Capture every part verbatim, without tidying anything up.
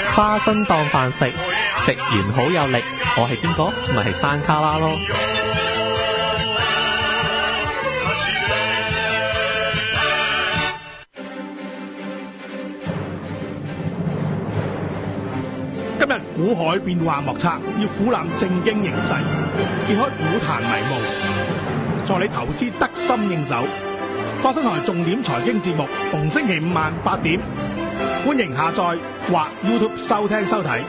花生當飯食，食完好有力。我係邊個？咪係山卡拉咯。 今日股海變幻莫測，要俯覽正經形勢，揭開股壇迷霧，助你投資得心應手。花生台重點財經節目，逢星期五晚八點，歡迎下載或 YouTube 收聽收睇。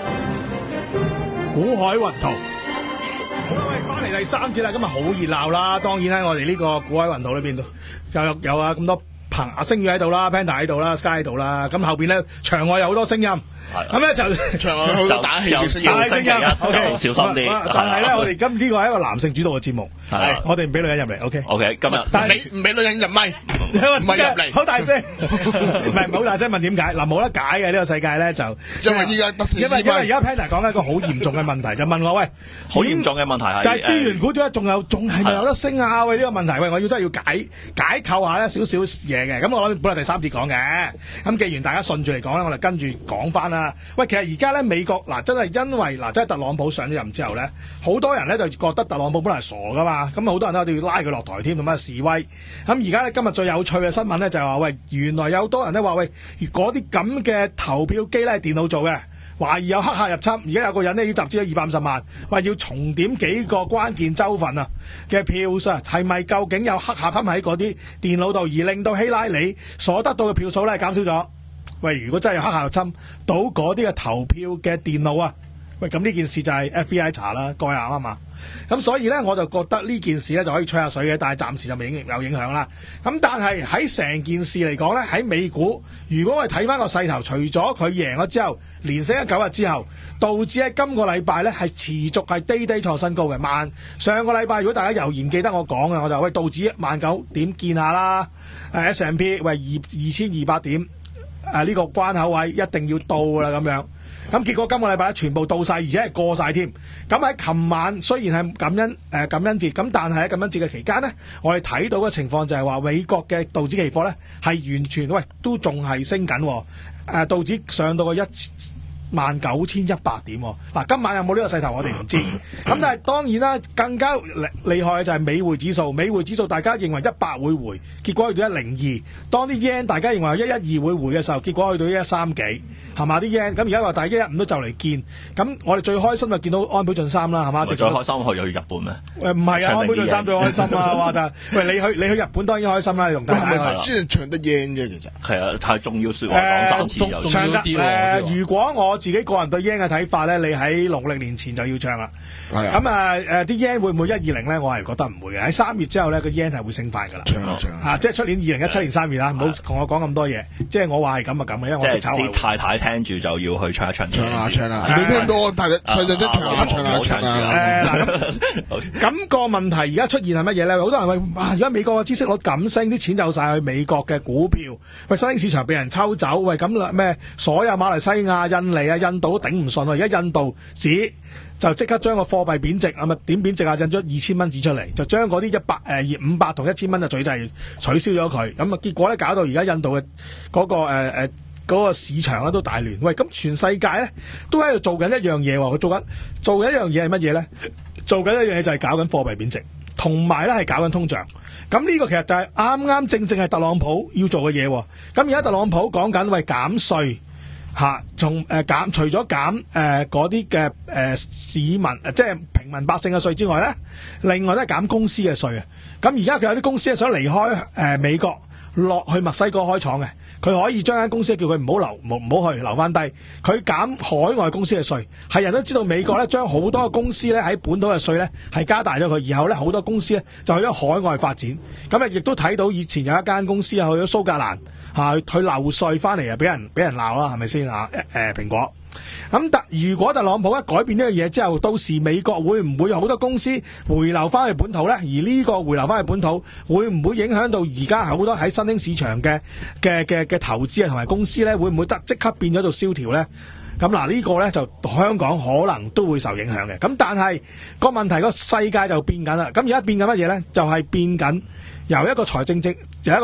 股海雲圖，好啦，喂，翻嚟第三節啦，今日好熱鬧啦。當然喺我哋呢個股海雲圖裏邊，有有有啊咁多朋阿星宇喺度啦 ，Panda 喺度啦 ，Sky 喺度啦。咁後邊咧場外有好多聲音。咁咧就場外好多打氣嘅聲音， 打氣聲音 ，OK， 小心啲。 但係咧，我哋今呢個係一個男性主導嘅節目， 係我哋唔俾女人入嚟 ，OK。 OK， 今日但係唔俾女人入咪，唔係入嚟， 好大聲，唔係唔好大聲問點解？嗱，冇得解嘅呢個世界咧就， 因為依家得因為因為而家 Panda 講緊一個好嚴重嘅問題，就問我喂， 好嚴重嘅問題係就係資源股仲有仲有仲係咪有得升啊？喂，呢個問題喂，我要真係要解解構下咧少少嘢嘅。咁我諗本來第三節講嘅，咁既然大家順住嚟講咧，我哋跟住講翻啦。喂，其實而家咧美國嗱真係因為嗱真係特朗普上咗任之後咧，好多人咧就覺得特朗普本來係傻噶嘛，咁好多人都要拉佢落台添，咁啊示威。咁而家咧今日最有趣嘅新聞咧就係話喂，原來有好多人咧話喂，嗰啲咁嘅投票機咧係電腦做嘅，懷疑有黑客入侵。而家有個人咧已經集資咗二百五十萬，話要重點幾個關鍵州份啊嘅票數，係咪究竟有黑客吞喺嗰啲電腦度，而令到希拉里所得到嘅票數咧減少咗？喂，如果真係有黑客入侵到嗰啲嘅投票嘅電腦啊，喂，咁呢件事就係 F B I 查啦，蓋亞啊嘛。咁所以咧，我就覺得呢件事咧就可以吹下水嘅，但係暫時就未有影響啦。咁但係喺成件事嚟講咧，喺美股，如果我哋睇翻個勢頭，除咗佢贏咗之後，連升咗九日之後，導致喺今個禮拜咧係持續係低低創新高嘅。萬上個禮拜如果大家仍然記得我講嘅，我就喂道指萬九點見下啦，誒 S and P 喂二二千二百點。誒、啊、呢、這個關口位一定要到啦咁樣，咁結果今個禮拜咧全部到晒，而且係過晒添。咁喺琴晚雖然係感恩誒、呃、感恩節，咁但係喺感恩節嘅期間呢，我哋睇到嘅情況就係話美國嘅道指期貨咧係完全喂都仲係升緊，誒、呃、道指上到個一萬九千一百點，嗱、啊、今晚有冇呢個勢頭我哋唔知，咁但係當然啦，更加厲害嘅就係美匯指數，美匯指數大家認為一百會回，結果去到一零二，當啲 yen 大家認為一一二會回嘅時候，結果去到一一三幾，係嘛啲 yen，咁而家話大一一五都就嚟見，咁我哋最開心就見到安倍晉三啦，係嘛？最開心去去日本咩？誒唔係啊，安倍晉三最開心啊，話就喂你去你去日本當然開心啦，你同大家去。 即係唱得 yen 啫，其實係啊，太重要説話講三次又唱得誒，如果我自己個人對 yen 嘅睇法咧，你喺農曆年前就要唱啦。咁啊誒啲 yen 會唔會一二零咧？我係覺得唔會嘅。喺三月之後咧，個 yen 係會升翻㗎啦。唱唱啊！即係出年二零一七年三月啊，唔好同我講咁多嘢。即係我話係咁啊咁嘅，因為我識炒。即係啲太太聽住就要去唱一唱。唱啊唱啊！未聽到太太細細聲唱啊唱啊唱啊！誒嗱咁個問題而家出現係乜嘢咧？好多人話哇！而家美國嘅孳息率咁升，啲錢就晒去美國嘅股票。喂，新興市場俾人抽走。喂，咁咩？所有馬來西亞、印尼啊、印度都頂唔順啊！而家印度紙就即刻將個貨幣貶值，咁啊點貶值啊？印咗二千蚊紙出嚟，就將嗰啲一百誒五百同一千蚊嘅嘴制取消咗佢。咁啊結果咧搞到而家印度嘅嗰、嗰個誒誒嗰個市場咧都大亂。喂，咁全世界咧都喺度做緊一樣嘢喎。佢做緊做緊一樣嘢係乜嘢咧？做緊一樣嘢就係搞緊貨幣貶值，同埋咧係搞緊通脹。咁呢個其實就係啱啱正正係特朗普要做嘅嘢。咁而家特朗普講緊喂減稅。嚇，從誒減除咗減誒嗰啲嘅誒市民誒即係平民百姓嘅稅之外咧，另外都係減公司嘅稅啊！咁而家佢有啲公司係想離開誒、呃、美國落去墨西哥開廠嘅，佢可以將間公司叫佢唔好留，唔唔好去留翻低，佢減海外公司嘅稅。係人都知道美國咧將好多嘅公司咧喺本土嘅稅咧係加大咗佢，然後咧好多公司咧就去咗海外發展。咁啊亦都睇到以前有一間公司啊去咗蘇格蘭。嚇佢漏稅翻嚟啊，俾人俾人鬧啦，係咪先啊？誒、呃、蘋果咁，但如果特朗普一改變呢樣嘢之後，到時美國會唔會有好多公司回流翻去本土咧？而呢個回流翻去本土，會唔會影響到而家好多喺新興市場嘅嘅嘅嘅投資啊同埋公司咧？會唔會得即刻變咗做蕭條咧？咁嗱呢個咧就香港可能都會受影響嘅。咁但係個問題個世界就變緊啦。咁而家變緊乜嘢咧？就係、是、變緊由一個財政政由一個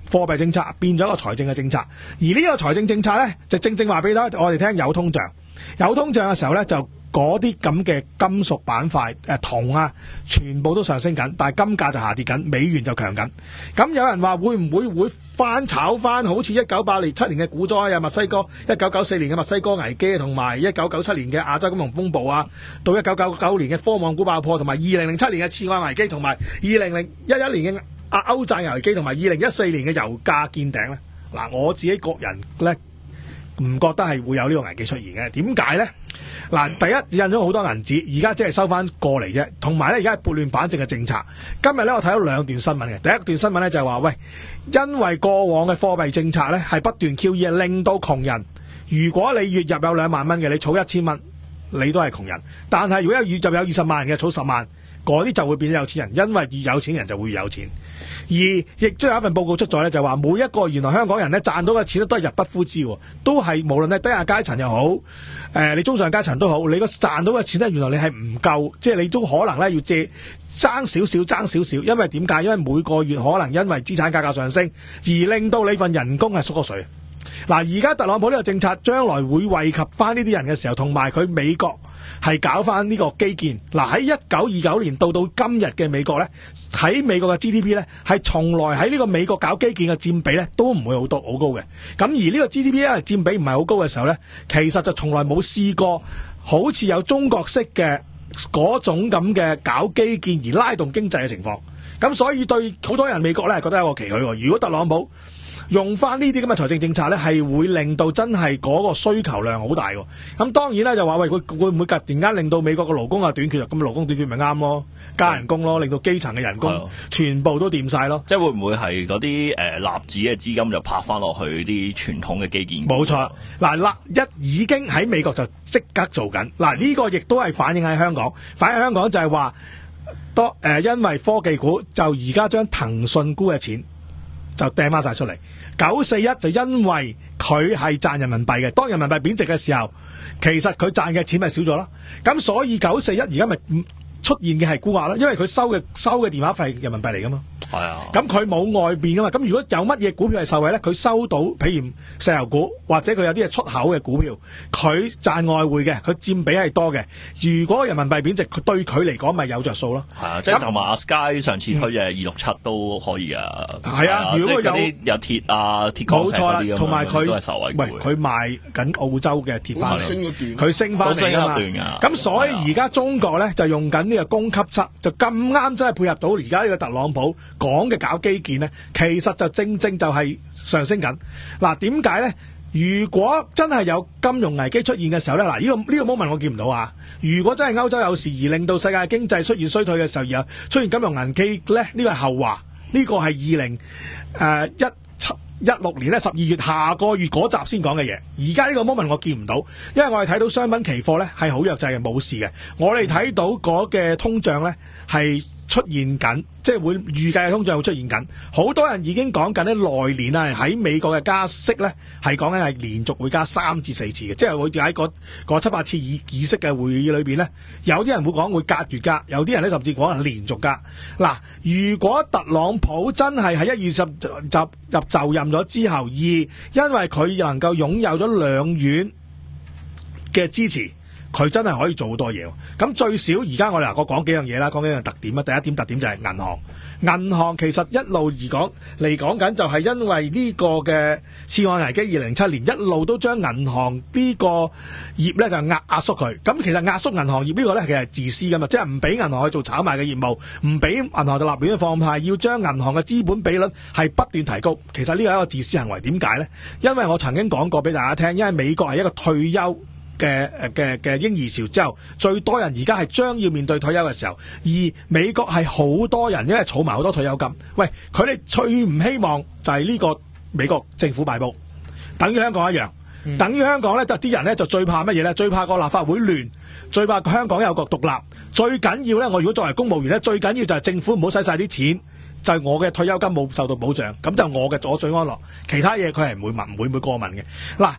貨幣政策變咗一個財政嘅政策，而呢個財政政策咧就正正話俾我哋聽有通脹，有通脹嘅時候咧就嗰啲咁嘅金屬板塊誒銅啊，全部都上升緊，但係金價就下跌緊，美元就強緊。咁有人話會唔會會翻炒翻好似一九八七年嘅股災啊，墨西哥一九九四年嘅墨西哥危機，同埋一九九七年嘅亞洲金融風暴啊，到一九九九年嘅科網股爆破，同埋二零零七年嘅次按危機，同埋二零零一一年嘅亞歐債危機，同埋二零一四年嘅油價見頂咧。嗱，我自己個人咧唔覺得係會有呢個危機出現嘅。點解咧？嗱，第一印咗好多銀紙，而家只係收翻過嚟啫。同埋咧，而家係撥亂反正嘅政策。今日咧，我睇到兩段新聞嘅。第一段新聞咧就係話，喂，因為過往嘅貨幣政策咧係不斷 Q E， 令到窮人，如果你月入有兩萬蚊嘅，你儲一千蚊，你都係窮人。但係如果有月入有二十萬嘅，儲十萬，嗰啲就會變咗有錢人，因為越有錢人就會越有錢。而亦都有一份報告出咗咧，就話每一個原來香港人咧賺到嘅錢都係入不敷支，都係無論係低下階層又好，誒、呃、你中上階層都好，你個賺到嘅錢咧，原來你係唔夠，即係你都可能咧要借爭少少爭少少，因為點解？因為每個月可能因為資產價格上升，而令到你份人工係縮咗水。嗱，而家特朗普呢個政策將來會惠及翻呢啲人嘅時候，同埋佢美國係搞翻呢個基建。嗱，喺一九二九年到到今日嘅美國呢，喺美國嘅 G D P 呢，係從來喺呢個美國搞基建嘅佔比呢都唔會好多好高嘅。咁而呢個 G D P 因為佔比唔係好高嘅時候呢，其實就從來冇試過好似有中國式嘅嗰種咁嘅搞基建而拉動經濟嘅情況。咁所以對好多人美國呢覺得有個期許喎。如果特朗普用翻呢啲咁嘅財政政策咧，係會令到真係嗰個需求量好大喎。咁當然咧就話喂，佢會唔會突然間令到美國嘅勞工啊短缺啊？咁勞工短缺咪啱咯，加人工咯，令到基層嘅人工全部都掂晒咯。 即係會唔會係嗰啲誒納指嘅資金就拍翻落去啲傳統嘅基建？ 冇錯，嗱納一已經喺美國就即刻做緊。嗱呢個亦都係反映喺香港，反映香港就係話多誒，因為科技股就而家將騰訊沽嘅錢就掟翻晒出嚟。九四一就因為佢係賺人民幣嘅，當人民幣貶值嘅時候，其實佢賺嘅錢咪少咗咯。咁所以九四一而家咪出現嘅係沽壓啦，因為佢收嘅收嘅電話費人民幣嚟噶嘛。係啊，咁佢冇外邊噶嘛。咁如果有乜嘢股票係受惠咧，佢收到譬如石油股或者佢有啲係出口嘅股票，佢賺外匯嘅，佢佔比係多嘅。如果人民幣貶值，佢對佢嚟講咪有着數咯。係啊， 即係同埋阿 Sky 上次推嘅二六七都可以啊。係啊，如果有啲有鐵啊鐵礦石嗰啲咁， 同埋佢都係受惠股。 喂，佢賣緊澳洲嘅鐵翻嚟， 佢佢升翻嚟啊嘛。咁所以而家中國咧就用緊呢個供給側，就咁啱真係配合到而家呢個特朗普講嘅搞基建呢，其實就正正就係上升緊。嗱，點解呢？如果真係有金融危機出現嘅時候呢，嗱、這、呢個呢、這個 moment 我見唔到啊。如果真係歐洲有事而令到世界經濟出現衰退嘅時候，而出現金融危機呢，呢個係後話。呢、這個係二零誒一七一六年咧十二月下個月嗰集先講嘅嘢。而家呢個 moment 我見唔到，因為我哋睇到商品期貨呢係好弱勢嘅，冇事嘅。我哋睇到嗰嘅通脹呢係出現緊，即係會預計嘅通脹會出現緊。好多人已經講緊咧，來年啊喺美國嘅加息咧，係講緊係連續會加三至四次嘅，即係會喺嗰嗰七八次議議息嘅會議裏邊咧，有啲人會講會隔月加，有啲人咧甚至講係連續加。嗱，如果特朗普真係喺一月十入入就任咗之後，而因為佢能夠擁有咗兩院嘅支持，佢真係可以做好多嘢。咁最少而家我哋嗱，我講幾樣嘢啦，講幾樣特點啦。第一點特點就係銀行，銀行其實一路而講嚟講緊就係因為呢個嘅次按危機二零零七年一路都將銀行呢個業咧就壓壓縮佢。咁其實壓縮銀行業呢個咧其實係自私噶嘛，即係唔俾銀行去做炒賣嘅業務，唔俾銀行就立亂放貸，要將銀行嘅資本比率係不斷提高。其實呢個係一個自私行為。點解呢？因為我曾經講過俾大家聽，因為美國係一個退休嘅誒嘅嘅嬰兒潮之後，最多人而家係將要面對退休嘅時候，而美國係好多人因為儲埋好多退休金，喂，佢哋最唔希望就係呢個美國政府擺布，等於香港一樣，嗯、等於香港咧，就啲人咧就最怕乜嘢咧？最怕個立法會亂，最怕香港有個獨立，最緊要咧，我如果作為公務員咧，最緊要就係政府唔好使晒啲錢，就係、是、我嘅退休金冇受到保障，咁就我嘅我最安樂，其他嘢佢係唔會問，唔會唔會過問嘅。嗱。誒、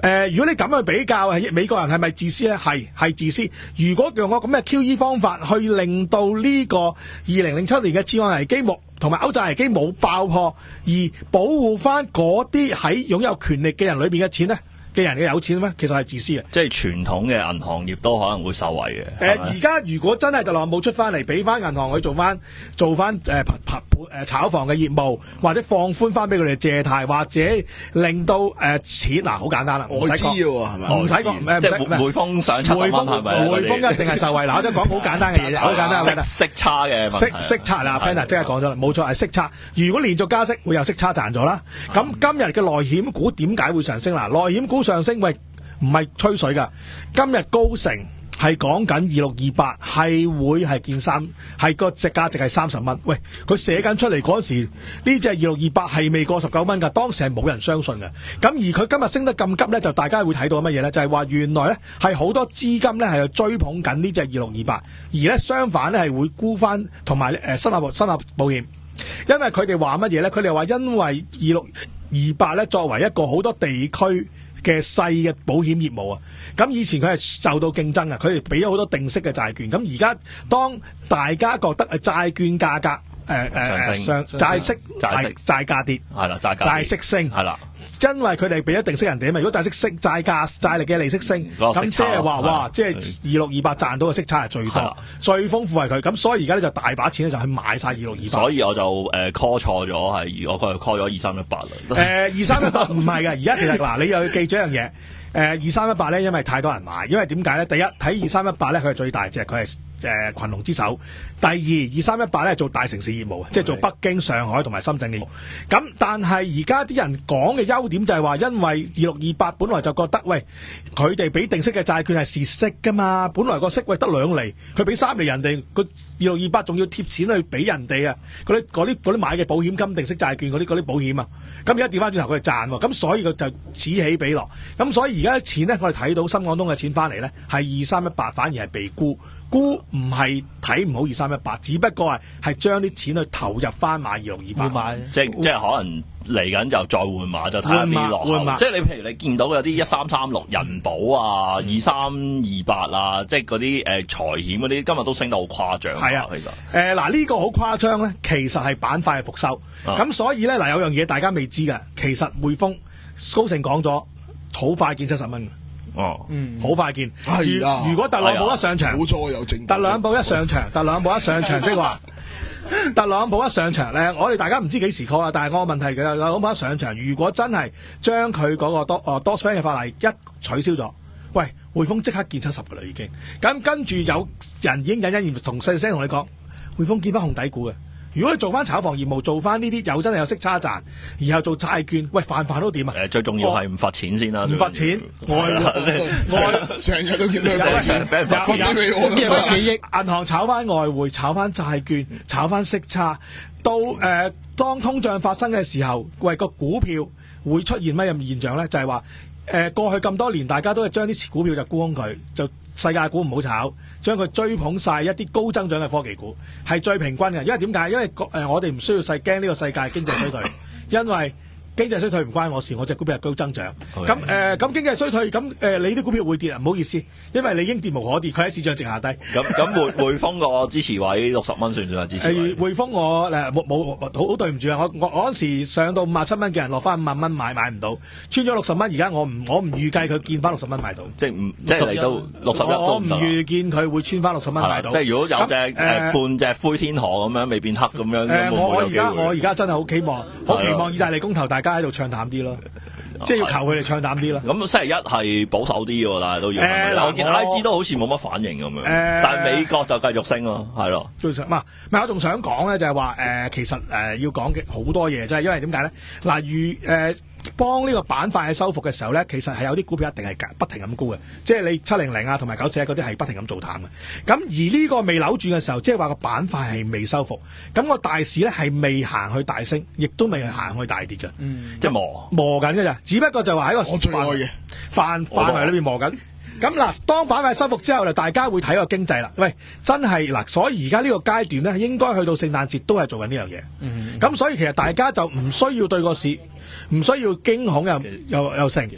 呃，如果你咁去比較，係美國人係咪自私咧？係係自私。如果用個咁嘅 Q E 方法去令到呢個二零零七年嘅次按危機冇同埋歐債危機冇爆破，而保護翻嗰啲喺擁有權力嘅人裏邊嘅錢咧？嘅人嘅有錢咩？其實係自私嘅， 即係傳統嘅銀行業都可能會受惠嘅。誒、 呃，而家如果真係特朗普出翻嚟，俾翻銀行去做翻做翻誒誒炒房嘅業務，或者放寬翻俾佢哋借貸，或者令到誒、呃、錢嗱好、啊、簡單啦，唔使講喎，係咪？唔使講誒， 即係匯豐上七十蚊係咪？ 匯豐一定係受惠嗱，我都講好簡單嘅嘢啫，好簡單嘅息息差嘅息息差啦 ，Panda 即係講咗啦，冇錯係息差。如果連續加息，會有息差賺咗啦。咁今日嘅內險股點解會上升嗱？內險股上升，喂。唔係吹水噶，今日高盛係講緊二六二八係會係見三，係個值價值係三十蚊。喂，佢寫緊出嚟嗰時，呢隻二六二八係未過十九蚊噶，當時係冇人相信嘅。咁而佢今日升得咁急咧，就大家會睇到乜嘢咧？就係話原來咧係好多資金咧係去追捧緊呢隻二六二八，而咧相反咧係會沽翻同埋誒新立新立保險，因為佢哋話乜嘢咧？佢哋話因為二六二八咧作為一個好多地區嘅細嘅保險業務啊，咁以前佢係受到競爭啊，佢哋俾咗好多定息嘅債券，咁而家當大家覺得誒債券價格誒誒上債息債息債價跌係啦，債價債息升係啦，因為佢哋俾咗定息人哋啊嘛，如果債息升債價債力嘅利息升，咁即係話哇，即係二六二八賺到嘅息差係最多，最豐富係佢，咁所以而家咧就大把錢咧就去買晒二六二八， 所以我就誒、呃、call 錯咗係，我佢 call 咗二三一八啦。 誒二三一八唔係嘅，而家其實嗱，你又要記住一樣嘢。誒二三一八咧，因為太多人買，因為點解咧？第一睇二三一八咧，佢係最大隻，佢係誒群龍之首。第二二三一八咧做大城市業務，即係做北京、上海同埋深圳嘅業務。咁但係而家啲人講嘅優點就係話，因為二六二八本來就覺得喂，佢哋俾定息嘅債券係蝕息噶嘛，本來個息喂得兩厘，佢俾三厘人哋，個二六二八仲要貼錢去俾人哋啊！嗰啲嗰啲嗰啲買嘅保險金、定息債券嗰啲嗰啲保險啊，咁而家調翻轉頭佢哋賺喎，咁所以佢就此起彼落，咁所以而家錢咧，我哋睇到深港通嘅錢翻嚟咧，係二三一八反而係被沽，沽唔係睇唔好二三一八，只不過係係將啲錢去投入翻買二六二八， 即係即係可能嚟緊就再換馬，就睇下邊落後。即係你譬如你見到有啲一三三六人保啊、二三二八啊，即係嗰啲誒財險嗰啲，今日都升得好誇張。係啊，其實誒嗱呢個好誇張咧，其實係板塊嘅復收。咁、啊、所以咧嗱有樣嘢大家未知嘅，其實匯豐高盛講咗。好快見七十蚊哦， 嗯，好快見。 係啊， 如果特朗普一上場， 冇錯有證。 特朗普一上場，特朗普一上場即係話，特朗普一上場咧，我哋大家唔知幾時 call 啊。但係我個問題嘅，特朗普一上場，如果真係將佢嗰個多哦 Dodd-Frank 嘅法例一取消咗，喂，匯豐即刻見七十噶啦已經。咁跟住有人已經隱隱然同細聲同你講，匯豐見翻紅底股嘅。如果你做翻炒房業務，做翻呢啲有真係有息差賺，然後做債券，喂飯飯都掂啊！ 誒，最重要係唔罰錢先啦， 唔罰錢，外外成日都見到有錢，俾人罰錢俾我， 幾億銀行炒翻外匯，炒翻債券，炒翻息差，到誒、呃、當通脹發生嘅時候，喂個股票會出現乜嘢現象咧？就係話誒過去咁多年，大家都係將啲股票就沽空佢，就世界股唔好炒，將佢追捧晒一啲高增長嘅科技股，係最平均嘅。因為點解？因為誒、呃、我哋唔需要細驚呢個世界經濟衰退，因為經濟衰退唔關我事，我隻股票係高增長。咁誒，咁、呃、經濟衰退，咁誒、呃、你啲股票會跌啊？唔好意思，因為你已經跌無可跌，佢喺市場值下低。 咁咁匯匯豐個支持位六十蚊算唔算係支持位？ 誒匯豐我誒冇冇好好對唔住啊！我我我嗰時上到五十七蚊嘅人落翻五萬蚊買買唔到，穿咗六十蚊，而家我唔我唔預計佢見翻六十蚊買到。 即係唔即係嚟到六十一都唔得。我唔預見佢會穿翻六十蚊買到。 即係如果有隻誒、呃、半隻灰天鵝咁樣未變黑咁樣， 誒我我而家我而家真係好期望，好期望意大利公投大家喺度唱淡啲。即係要求佢哋唱淡啲咯。咁星期一係保守啲喎，但係都要。誒、呃，我見 I G 都好似冇乜反應咁樣。誒、呃，但係美國就繼續升咯，係咯。 最想唔係，唔係我仲想講咧，就係話誒，其實誒、呃、要講嘅好多嘢，即係因為點解咧？嗱，如誒幫呢個板塊喺收復嘅時候咧，其實係有啲股票一定係不停咁沽嘅，即係你七零零啊同埋九四一嗰啲係不停咁做淡嘅。咁而呢個未扭轉嘅時候，即係話個板塊係未收復，咁個大市咧係未行去大升，亦都未行去大跌嘅。 嗯，即係磨磨緊嘅咋，只不過就話喺個我最愛嘅範範圍裏邊磨緊。咁嗱，當板塊收復之後，就大家會睇個經濟啦。喂，真係嗱，所以而家呢個階段咧，應該去到聖誕節都係做緊呢樣嘢。嗯，咁所以其實大家就唔需要對個市，唔需要驚恐又又又成。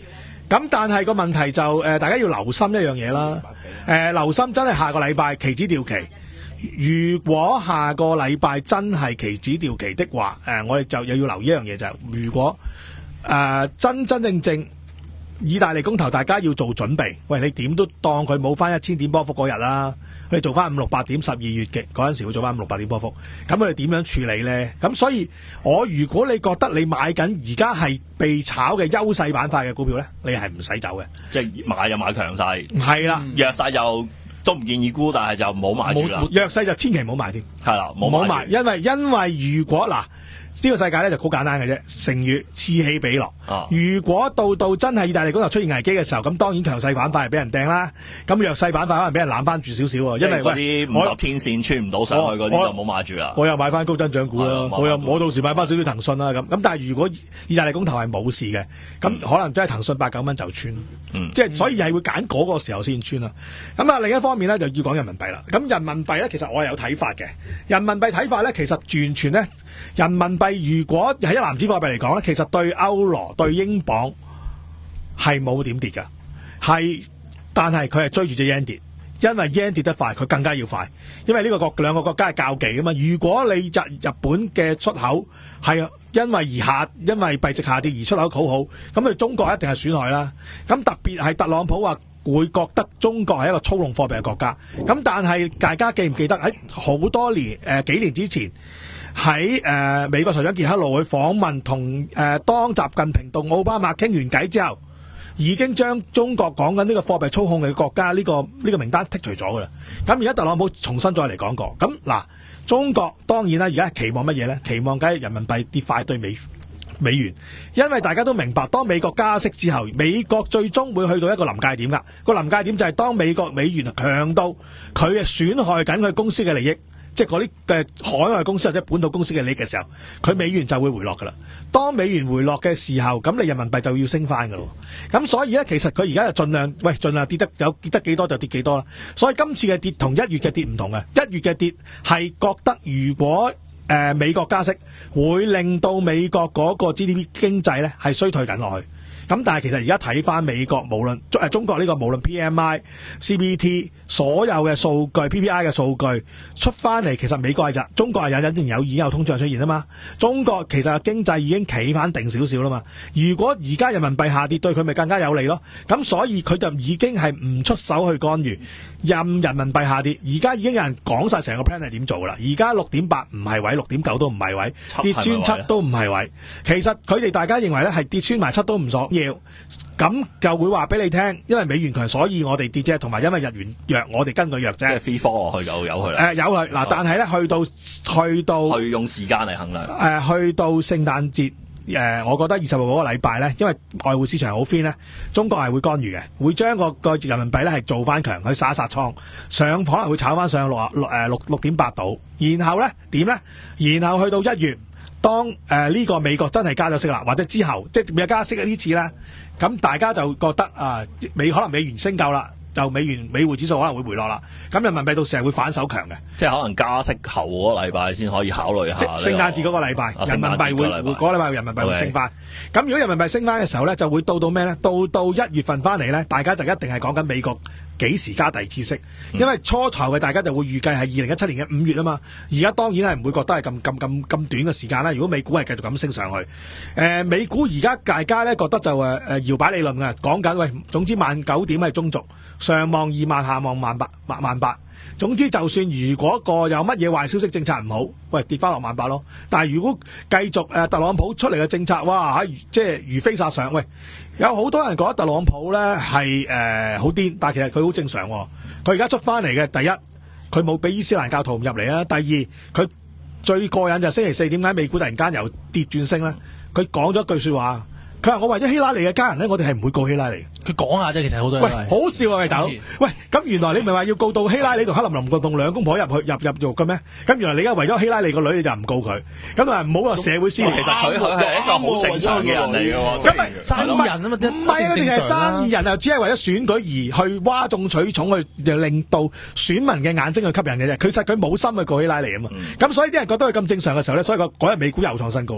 咁但係個問題就誒、呃，大家要留心一樣嘢啦。誒、呃，留心真係下個禮拜期指掉期。如果下個禮拜真係期指掉期的話，誒、呃，我哋就又要留意一樣嘢就係、是，如果誒、呃、真真正正意大利公投，大家要做準備。喂，你點都當佢冇翻一千點波幅嗰日啦，佢哋做翻五六百點，十二月嘅嗰陣時會做翻五六百點波幅。咁佢哋點樣處理呢？咁所以我如果你覺得你買緊而家係被炒嘅優勢板塊嘅股票呢，你係唔使走嘅， 即係買就買強勢， 係啦， 弱勢就都唔建議沽，但係就唔好買住啦。 弱勢就千祈唔好買添， 係啦，唔好買， 因為因為如果嗱。呢個世界咧就好簡單嘅啫，成語此起彼落。啊、如果到到真係意大利嗰度出現危機嘅時候，咁當然強勢板塊係俾人掟啦，咁弱勢板塊可能俾人攬翻住少少喎。因為嗰啲五十天線穿唔到上去嗰啲就冇買住啦。我又買翻高增長股啦，我又我到時買翻少少騰訊啦咁。咁但係如果意大利公投係冇事嘅，咁、嗯、可能真係騰訊八九蚊就穿。嗯、即係所以係會揀嗰個時候先穿啦。咁啊另一方面咧就要講人民幣啦。咁人民幣咧其實我係有睇法嘅。人民幣睇法咧其實完全咧人民幣。如果係一籃子貨幣嚟講咧，其實對歐羅、對英鎊係冇點跌㗎，係，但係佢係追住隻 yen 跌，因為 yen 跌得快，佢更加要快，因為呢個國兩個國家係較技㗎嘛。如果你日日本嘅出口係因為而下，因為幣值下跌而出口好好，咁對中國一定係損害啦。咁特別係特朗普話會覺得中國係一個操弄貨幣嘅國家，咁但係大家記唔記得喺好多年誒、呃、幾年之前？喺誒、呃、美國財長傑克魯去訪問同誒、呃、當習近平同奧巴馬傾完偈之後，已經將中國講緊呢個貨幣操控嘅國家呢、這個呢、這個名單剔除咗噶啦。咁而家特朗普重新再嚟講過，咁嗱，中國當然啦，而家係期望乜嘢呢？期望梗係人民幣跌快對美美元，因為大家都明白，當美國加息之後，美國最終會去到一個臨界點噶。個臨界點就係當美國美元強到佢係損害緊佢公司嘅利益。即係嗰啲嘅海外公司或者本土公司嘅利益嘅時候，佢美元就會回落㗎啦。當美元回落嘅時候，咁你人民幣就要升翻㗎咯。咁所以咧，其實佢而家就盡量，喂，盡量跌得有跌得幾多就跌幾多啦。所以今次嘅跌同一月嘅跌唔同嘅，一月嘅跌係覺得如果誒、呃、美國加息，會令到美國嗰個 G D P 經濟咧係衰退緊落去。咁但係其實而家睇翻美國，無論誒中國呢個無論 P M I、C B T 所有嘅數據、P P I 嘅數據出翻嚟，其實美國係日，中國係有隱有已經有通脹出現啊嘛。中國其實經濟已經企翻定少少啦嘛。如果而家人民幣下跌，對佢咪更加有利咯。咁所以佢就已經係唔出手去干預，任人民幣下跌。而家已經有人講晒成個 plan 係點做噶啦。而家六點八唔係位，六點九都唔係位，跌穿七都唔係位。其實佢哋大家認為咧係跌穿埋七都唔爽。要咁就會話俾你聽，因為美元強，所以我哋跌啫，同埋因為日元弱，我哋跟佢弱啫。即係 free fall 落去就有佢啦。誒、呃，有佢嗱，但係咧去到去到去用時間嚟衡量。誒、呃，去到聖誕節誒，我覺得二十號嗰個禮拜咧，因為外匯市場好 fin 咧，中國係會干預嘅，會將個個人民幣咧係做翻強，去殺一殺倉，上可能會炒翻上六六誒六六點八度，然後咧點咧？然後去到一月。當誒呢、呃這個美國真係加咗息啦，或者之後即係未加息嘅呢次咧，咁大家就覺得啊、呃、美可能美元升夠啦，就美元美匯指數可能會回落啦，咁人民幣到時係會反手強嘅，即係可能加息後嗰個禮拜先可以考慮下。即係聖誕節嗰個禮拜，啊、人民幣會會嗰個禮拜人民幣會升翻。咁、okay. 如果人民幣升翻嘅時候咧，就會到到咩咧？到到一月份翻嚟咧，大家就一定係講緊美國幾時加第二次息，因為初頭嘅大家就會預計係二零一七年嘅五月啊嘛，而家當然係唔會覺得係咁咁咁咁短嘅時間啦。如果美股係繼續咁升上去，誒、呃、美股而家大家咧覺得就誒誒搖擺理論啊，講緊喂，總之萬九點係中軸，上望二萬，下望萬八萬萬八。總之就算如果個有乜嘢壞消息政策唔好，喂跌翻落萬八咯。但係如果繼續誒、呃、特朗普出嚟嘅政策，哇即係如飛殺上，喂有好多人覺得特朗普咧係誒好癲，但係其實佢好正常、哦。佢而家出翻嚟嘅第一，佢冇俾伊斯蘭教徒入嚟啊。第二，佢最過癮就係星期四點解美股突然間由跌轉升咧？佢講咗一句說話。佢話：我為咗希拉里嘅家人咧，我哋係唔會告希拉里。佢講下啫，其實好多人。喂，好笑啊，喂大佬！喂，咁原來你唔係話要告到希拉里同克林林同兩公婆入去入入獄嘅咩？咁原來你而家為咗希拉里個女，你就唔告佢。咁啊，唔好話社會撕裂。其實佢佢係一個好正常嘅人嚟嘅喎。咁咪生意人啊嘛？唔係啊，佢哋係生意人啊，只係為咗選舉而去嘩眾取寵，去就令到選民嘅眼睛去吸引嘅啫。其實佢冇心去告希拉里啊嘛。咁所以啲人覺得佢咁正常嘅時候咧，所以個嗰日美股又創新高。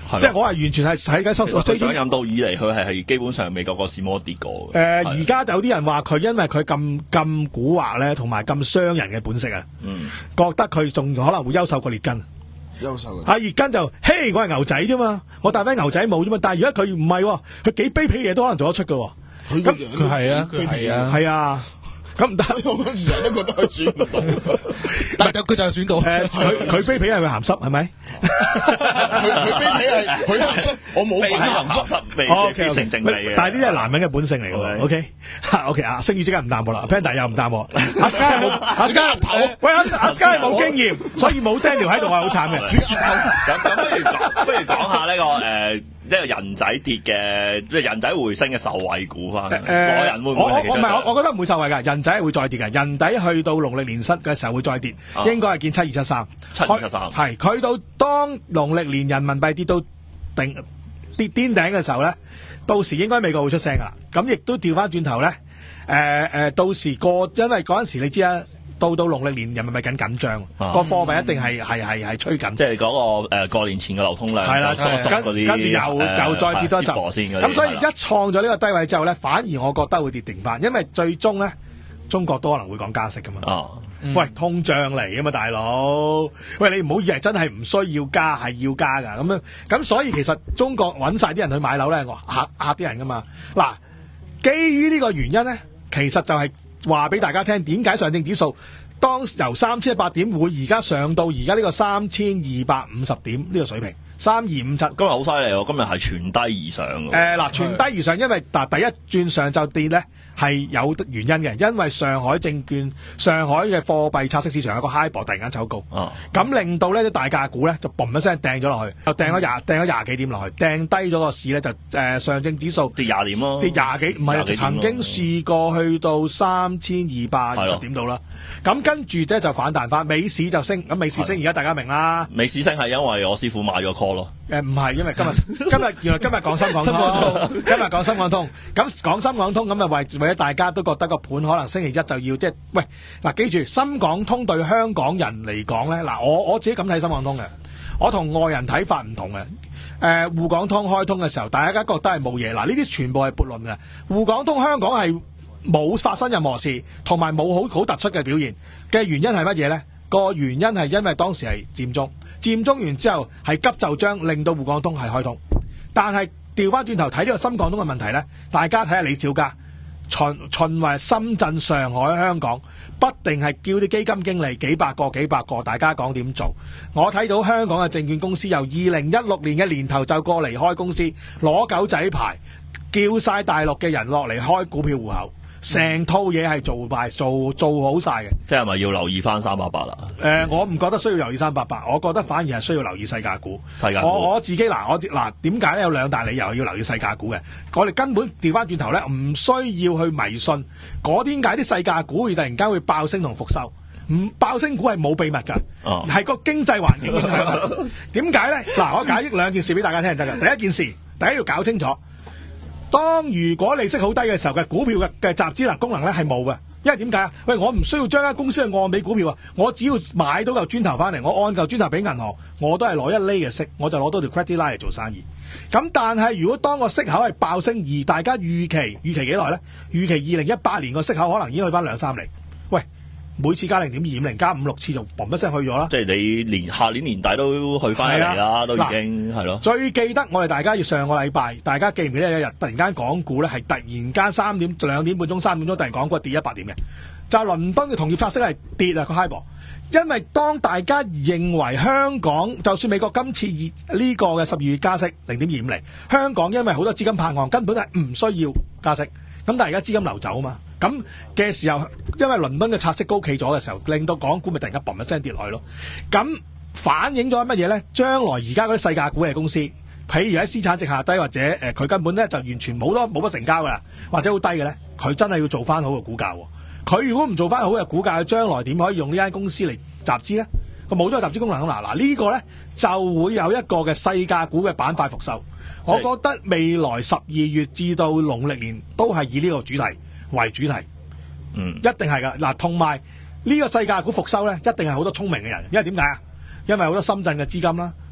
即係我係完全係睇緊收數。 佢上任到以嚟，佢係係基本上未個個市冇跌過嘅。 誒、呃，而家有啲人話佢因為佢咁咁蠱惑咧，同埋咁傷人嘅本色啊，嗯，覺得佢仲可能會優秀過列根。 優秀啊！列根就，嘿，我係牛仔啫嘛，我帶翻牛仔帽啫嘛。但係而家佢唔係，佢幾卑鄙嘅嘢都可能做得出嘅。 佢咁係啊，係啊， 係啊。咁唔得， 我嗰時人都覺得佢選唔到， 但係佢就係選到。 誒，佢佢卑鄙係咪鹹濕係咪？ 佢佢卑鄙係佢鹹濕，我冇講鹹濕， 未必成正理嘅。 但係呢啲係男人嘅本性嚟嘅。O K，O K 啊，星宇即刻唔答我啦 ，Panda 又唔答我。阿 Sky 冇，阿 Sky 頭，喂阿阿 Sky 冇經驗，所以冇 Daniel 喺度係好慘嘅。 咁咁不如講，不如講下呢個誒。呢個人仔跌嘅，即係人仔回升嘅受惠股翻。誒、呃，內人會唔會？ 我我唔係，我我覺得唔會受惠㗎。人仔係會再跌嘅。人仔去到農曆年失嘅時候會再跌，啊、應該係見七二七三。 七二七三係佢到當農曆年人民幣跌到頂跌癲頂嘅時候咧，到時應該美國會出聲㗎啦。咁亦都調翻轉頭咧，誒、呃、誒，到時過，因為嗰陣時你知啊。到到農曆年人民幣緊緊張，個貨幣一定係係係係趨緊， 即係嗰個誒過年前嘅流通量係啦， 跟跟住又又再跌多陣，咁所以一創咗呢個低位之後咧，反而我覺得會跌定翻，因為最終咧中國都可能會講加息噶嘛。哦，喂，通脹嚟啊嘛，大佬，喂你唔好以為真係唔需要加，係要加噶，咁樣咁所以其實中國揾晒啲人去買樓咧，我嚇嚇啲人噶嘛。嗱，基於呢個原因咧，其實就係、是。話俾大家聽，點解上證指數當由三千一百點會而家上到而家呢個三千二百五十點呢個水平，三二五七，今日好犀利喎！今日係全低而上嘅。誒、 呃、嗱，全低而上，因為嗱第一轉上就跌咧係有原因嘅，因為上海證券、上海嘅貨幣拆息市場有個 HIBOR 突然間走高，咁、啊、令到呢啲大價股咧就嘣一聲掟咗落去，就掟咗廿掟咗廿幾點落去，掟低咗個市咧就誒、呃、上證指數跌廿點咯， 跌廿幾唔係曾經試過去到三千二百二十點度啦，咁跟住即就反彈翻，美市就升，咁美市升而家大家明啦， 美市升係因為我師傅買咗 call 咯， 誒唔係因為今日今日原來今日講深港通，今日講深港通，咁講深港通咁啊為為咗大家都覺得個盤可能星期一就要即係喂嗱，記住深港通對香港人嚟講咧，嗱我我自己咁睇深港通嘅，我同外人睇法唔同嘅。誒滬港通開通嘅時候，大家覺得係冇嘢，嗱呢啲全部係悖論嘅。滬港通香港係冇發生任何事，同埋冇好好突出嘅表現嘅原因係乜嘢咧？個原因係因為當時係佔中，佔中完之後係急就章令到滬港通係開通，但係調翻轉頭睇呢個深港通嘅問題咧，大家睇下李小加。循循環深圳、上海、香港，不定係叫啲基金經理幾百個、幾百個，大家講點做。我睇到香港嘅證券公司由二零一六年嘅年頭就過嚟開公司，攞狗仔牌，叫晒大陸嘅人落嚟開股票戶口，成套嘢係做埋做做好晒嘅。 即係咪要留意翻三八八啦？ 誒、呃，我唔覺得需要留意三八八，我覺得反而係需要留意世界股。 世界股， 我我自己嗱，我嗱點解咧？有兩大理由要留意世界股嘅。我哋根本調翻轉頭咧，唔需要去迷信嗰啲點解啲世界股會突然間會爆升同復收。唔爆升股係冇秘密㗎，係、哦、個經濟環境影響。點解咧？嗱，我解釋兩件事俾大家聽就得㗎。第一件事，第一要搞清楚，當如果利息好低嘅時候嘅股票嘅嘅集資能功能咧係冇嘅。因為點解啊？喂，我唔需要將間公司去按俾股票啊，我只要買到嚿磚頭翻嚟，我按嚿磚頭俾銀行，我都係攞一厘嘅息，我就攞到條 credit line 嚟做生意。咁但係如果當個息口係爆升，而大家預期預期幾耐咧？預期二零一八年個息口可能已經去翻兩三厘。喂，每次加零點二五零加五六次就嘣一聲去咗啦。 即係你年下年年底都去翻嚟啦，都已經係咯。 最記得我哋大家要上個禮拜，大家記唔記得有一日突然間港股咧係突然間三點兩點半鐘三點鐘突然港股跌一百點嘅，就係、是、倫敦嘅同業拆息係跌啊個 HIBOR， 因為當大家認為香港就算美國今次呢個嘅十二月加息零點二五厘，香港因為好多資金泊岸根本係唔需要加息，咁但係而家資金流走啊嘛。咁嘅時候，因為倫敦嘅拆息高企咗嘅時候，令到港股咪突然間嘣一聲跌落去咯。咁反映咗乜嘢咧？將來而家嗰啲細價股嘅公司，譬如喺資產值下低或者誒佢、呃、根本咧就完全冇多冇乜成交噶啦，或者好低嘅咧，佢真係要做翻好嘅股價。佢如果唔做翻好嘅股價，將來點可以用呢間公司嚟集資咧？佢冇咗集資功能嗱嗱，呢個咧就會有一個嘅細價股嘅板塊復收。我覺得未來十二月至到農曆年都係以呢個主題為主題，嗯，一定係噶嗱，同埋呢個世界股復收咧，一定係好多聰明嘅人，因為點解啊？因為好多深圳嘅資金啦、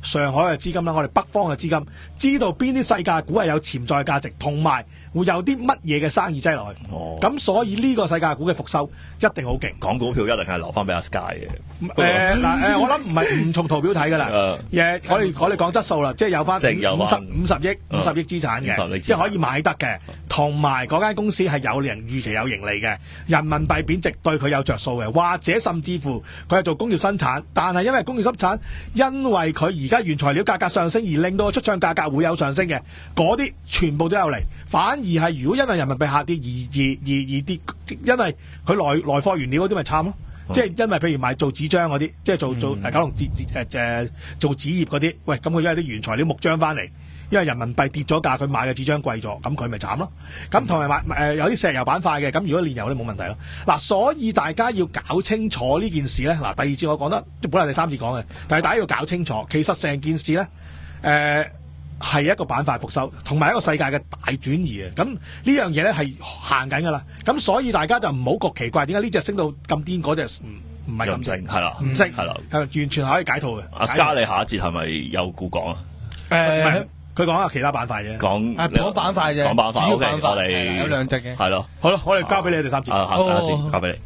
上海嘅資金啦，我哋北方嘅資金，知道邊啲世界股係有潛在價值，同埋會有啲乜嘢嘅生意擠落去。 哦， 咁所以呢個世界股嘅復收一定好勁。 講股票一定係留翻俾阿 Sky 嘅。 誒嗱誒，我諗唔係唔從圖表睇㗎啦。 誒， 誒我哋我哋講質素啦，即係有翻即係有五十返五十億五十億資產嘅，即係可以買得嘅，同埋嗰間公司係有人預期有盈利嘅，人民幣貶值對佢有着數嘅，或者甚至乎佢係做工業生產，但係因為工業生產，因為佢而家原材料價格上升而令到個出廠價格會有上升嘅，嗰啲全部都有嚟。反而係如果因為人民幣下跌而而而而跌，因為佢來來貨原料嗰啲咪慘咯。即係因為譬如買做紙張嗰啲，即係做做誒九龍紙紙誒誒做紙業嗰啲，喂咁佢因為啲原材料木漿翻嚟，因為人民幣跌咗價，佢買嘅紙張貴咗，咁佢咪慘咯。咁同埋買誒有啲石油板塊嘅，咁如果煉油咧冇問題咯。嗱，所以大家要搞清楚呢件事咧。嗱，第二節我講得本來第三節講嘅，但係大家要搞清楚，其實成件事咧誒。呃係一個板塊復收，同埋一個世界嘅大轉移啊！咁呢樣嘢咧係行緊噶啦，咁所以大家就唔好覺奇怪，點解呢隻升到咁癲，嗰隻唔唔係咁升， 係啦， 唔升係啦， 係完全係可以解套嘅。 阿 Sky，你下一節係咪有股講啊？ 誒，佢講下其他板塊啫， 講係講板塊啫， 講板塊。O K，我係哋有兩隻嘅， 係咯， 好咯，我哋交俾你第三節。 啊，下下一節交俾你。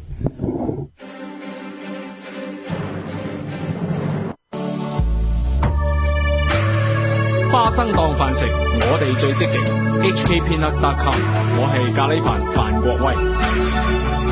花生當飯食，我哋最積極。H K Peanut dot com， 我係咖喱飯范國威。